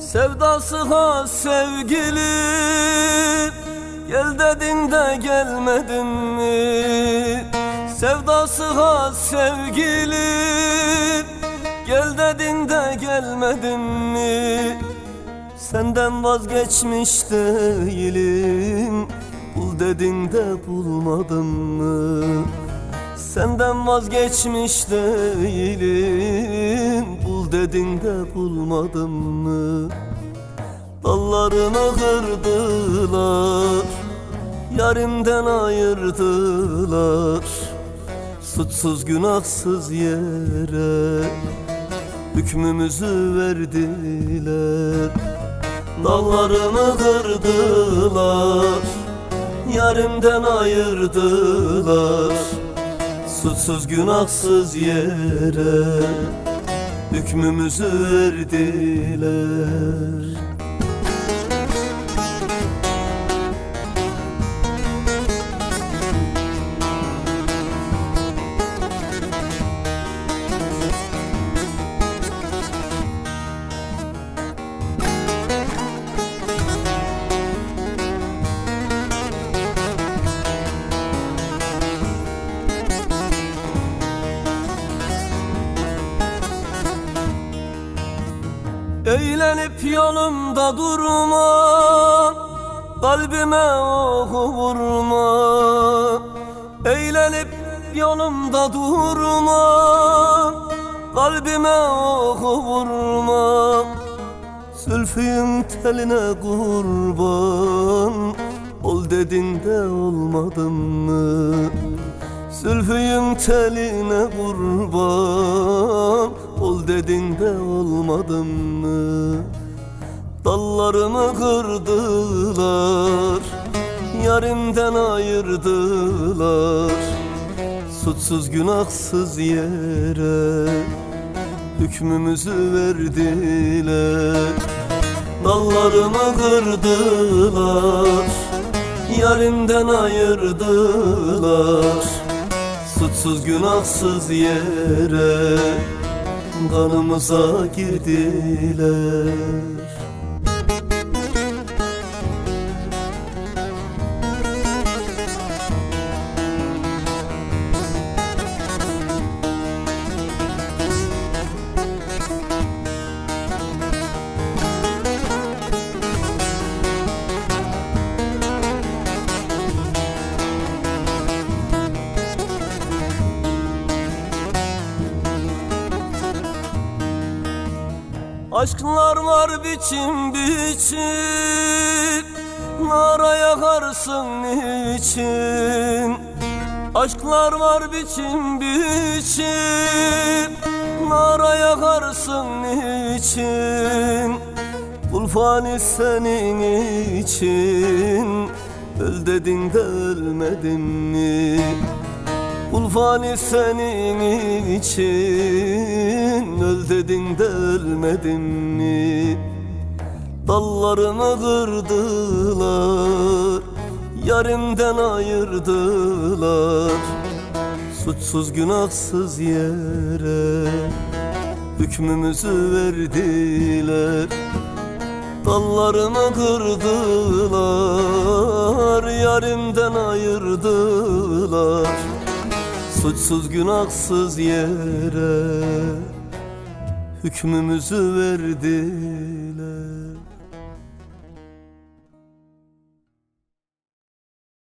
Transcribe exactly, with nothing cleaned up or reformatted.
Sevdası has sevgilim, gel dedin de gelmedin mi? Sevdası has sevgilim, gel dedin de gelmedin mi? Senden vazgeçmiş değilim, bul dedin de bulmadın mı? Senden vazgeçmiş değilim, bul dedin de bulmadın mı? Dallarımı kırdılar, yarimden ayırdılar, suçsuz günahsız yere hükmümüzü verdiler. Dallarımı kırdılar, yarimden ayırdılar, suçsuz günahsız yere hükmümüzü verdiler. Eğlenip yolumda durma, kalbime oku vurma. Eğlenip yolumda durma, kalbime oku vurma. Zülfün teline kurban, ol dedin de olmadın mı? Zülfün teline kurban, ol dedin de olmadın mı? Dallarımı kırdılar, yarimden ayırdılar, suçsuz günahsız yere hükmümüzü verdiler. Dallarımı kırdılar, yarimden ayırdılar, suçsuz günahsız yere kanımıza girdiler. Aşklar var biçim biçim, nara yakarsın niçin? Aşklar var biçim biçim, nara yakarsın niçin? Kul fani senin için, öl dedin de ölmedin mi? Kul fani senin için, öl dedin de ölmedin mi? Dallarımı kırdılar, yarimden ayırdılar, suçsuz günahsız yere hükmümüzü verdiler. Dallarımı kırdılar, yarimden ayırdılar, suçsuz günahsız yere hükmümüzü verdiler.